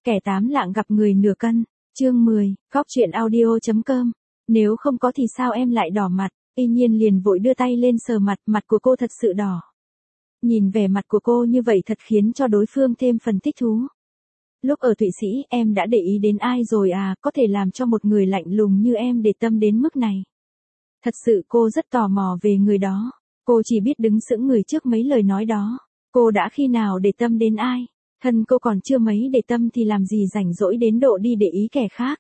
Kẻ tám lạng gặp người nửa cân. Chương 10, Góc truyện audio.com. Nếu không có thì sao em lại đỏ mặt? Y Nhiên liền vội đưa tay lên sờ mặt, mặt của cô thật sự đỏ. Nhìn vẻ mặt của cô như vậy thật khiến cho đối phương thêm phần thích thú. Lúc ở Thụy Sĩ em đã để ý đến ai rồi à, có thể làm cho một người lạnh lùng như em để tâm đến mức này. Thật sự cô rất tò mò về người đó. Cô chỉ biết đứng sững người trước mấy lời nói đó. Cô đã khi nào để tâm đến ai? Thân cô còn chưa mấy để tâm thì làm gì rảnh rỗi đến độ đi để ý kẻ khác.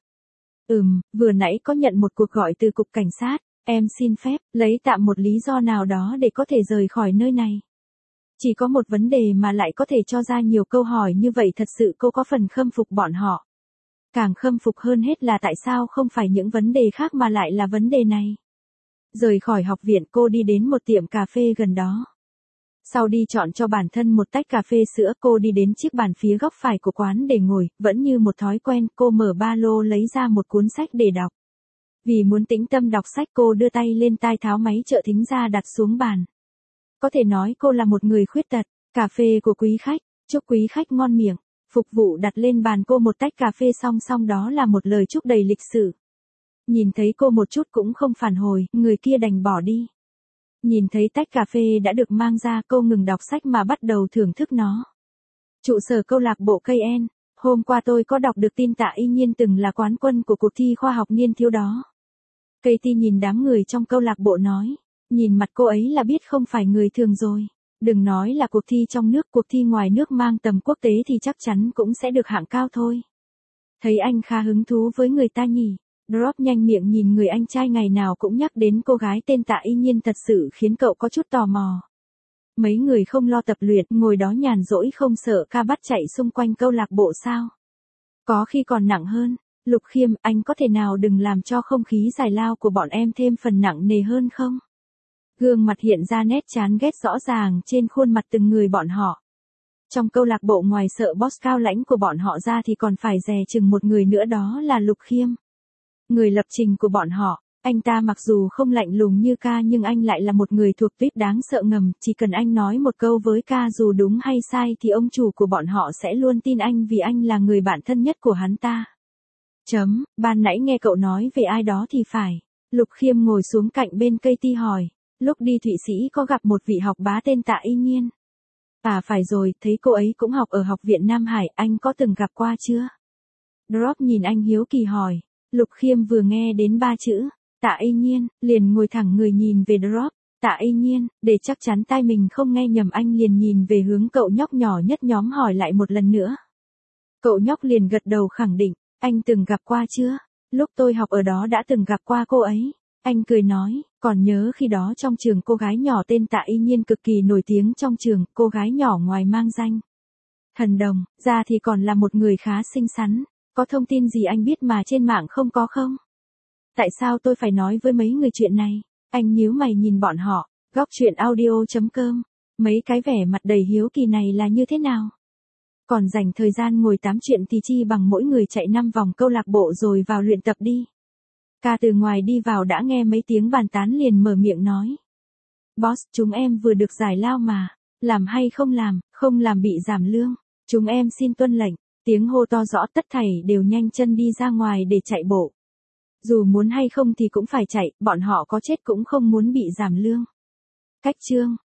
Vừa nãy có nhận một cuộc gọi từ cục cảnh sát, em xin phép, lấy tạm một lý do nào đó để có thể rời khỏi nơi này. Chỉ có một vấn đề mà lại có thể cho ra nhiều câu hỏi như vậy, thật sự cô có phần khâm phục bọn họ. Càng khâm phục hơn hết là tại sao không phải những vấn đề khác mà lại là vấn đề này. Rời khỏi học viện cô đi đến một tiệm cà phê gần đó. Sau đi chọn cho bản thân một tách cà phê sữa, cô đi đến chiếc bàn phía góc phải của quán để ngồi, vẫn như một thói quen, cô mở ba lô lấy ra một cuốn sách để đọc. Vì muốn tĩnh tâm đọc sách cô đưa tay lên tai tháo máy trợ thính ra đặt xuống bàn. Có thể nói cô là một người khuyết tật. Cà phê của quý khách, chúc quý khách ngon miệng. Phục vụ đặt lên bàn cô một tách cà phê, song song đó là một lời chúc đầy lịch sự. Nhìn thấy cô một chút cũng không phản hồi, người kia đành bỏ đi. Nhìn thấy tách cà phê đã được mang ra, cô ngừng đọc sách mà bắt đầu thưởng thức nó. Trụ sở câu lạc bộ KN, hôm qua tôi có đọc được tin Tạ Y Nhiên từng là quán quân của cuộc thi khoa học niên thiếu đó. Katie nhìn đám người trong câu lạc bộ nói, nhìn mặt cô ấy là biết không phải người thường rồi. Đừng nói là cuộc thi trong nước, cuộc thi ngoài nước mang tầm quốc tế thì chắc chắn cũng sẽ được hạng cao thôi. Thấy anh khá hứng thú với người ta nhỉ. Drop nhanh miệng nhìn người anh trai ngày nào cũng nhắc đến cô gái tên Tạ Y Nhiên thật sự khiến cậu có chút tò mò. Mấy người không lo tập luyện, ngồi đó nhàn rỗi không sợ ca bắt chạy xung quanh câu lạc bộ sao? Có khi còn nặng hơn. Lục Khiêm, anh có thể nào đừng làm cho không khí giải lao của bọn em thêm phần nặng nề hơn không? Gương mặt hiện ra nét chán ghét rõ ràng trên khuôn mặt từng người bọn họ. Trong câu lạc bộ ngoài sợ boss cao lãnh của bọn họ ra thì còn phải dè chừng một người nữa, đó là Lục Khiêm. Người lập trình của bọn họ, anh ta mặc dù không lạnh lùng như ca nhưng anh lại là một người thuộc tuyết đáng sợ ngầm, chỉ cần anh nói một câu với ca dù đúng hay sai thì ông chủ của bọn họ sẽ luôn tin anh vì anh là người bạn thân nhất của hắn ta. Ban nãy nghe cậu nói về ai đó thì phải. Lục Khiêm ngồi xuống cạnh bên Katie hỏi, lúc đi Thụy Sĩ có gặp một vị học bá tên Tạ Y Nhiên. À phải rồi, thấy cô ấy cũng học ở học viện Nam Hải, anh có từng gặp qua chưa? Drop nhìn anh hiếu kỳ hỏi. Lục Khiêm vừa nghe đến ba chữ Tạ Y Nhiên, liền ngồi thẳng người nhìn về Drop. Tạ Y Nhiên, để chắc chắn tai mình không nghe nhầm anh liền nhìn về hướng cậu nhóc nhỏ nhất nhóm hỏi lại một lần nữa. Cậu nhóc liền gật đầu khẳng định, anh từng gặp qua chưa? Lúc tôi học ở đó đã từng gặp qua cô ấy. Anh cười nói, còn nhớ khi đó trong trường cô gái nhỏ tên Tạ Y Nhiên cực kỳ nổi tiếng trong trường, cô gái nhỏ ngoài mang danh thần đồng, ra thì còn là một người khá xinh xắn. Có thông tin gì anh biết mà trên mạng không có không? Tại sao tôi phải nói với mấy người chuyện này? Anh nhíu mày nhìn bọn họ. Góc truyện audio.com. Mấy cái vẻ mặt đầy hiếu kỳ này là như thế nào? Còn dành thời gian ngồi tám chuyện thì chi bằng mỗi người chạy 5 vòng câu lạc bộ rồi vào luyện tập đi. Ca từ ngoài đi vào đã nghe mấy tiếng bàn tán liền mở miệng nói. Boss, chúng em vừa được giải lao mà. Làm hay không làm bị giảm lương. Chúng em xin tuân lệnh. Tiếng hô to rõ, tất thảy đều nhanh chân đi ra ngoài để chạy bộ. Dù muốn hay không thì cũng phải chạy, bọn họ có chết cũng không muốn bị giảm lương. Cách chương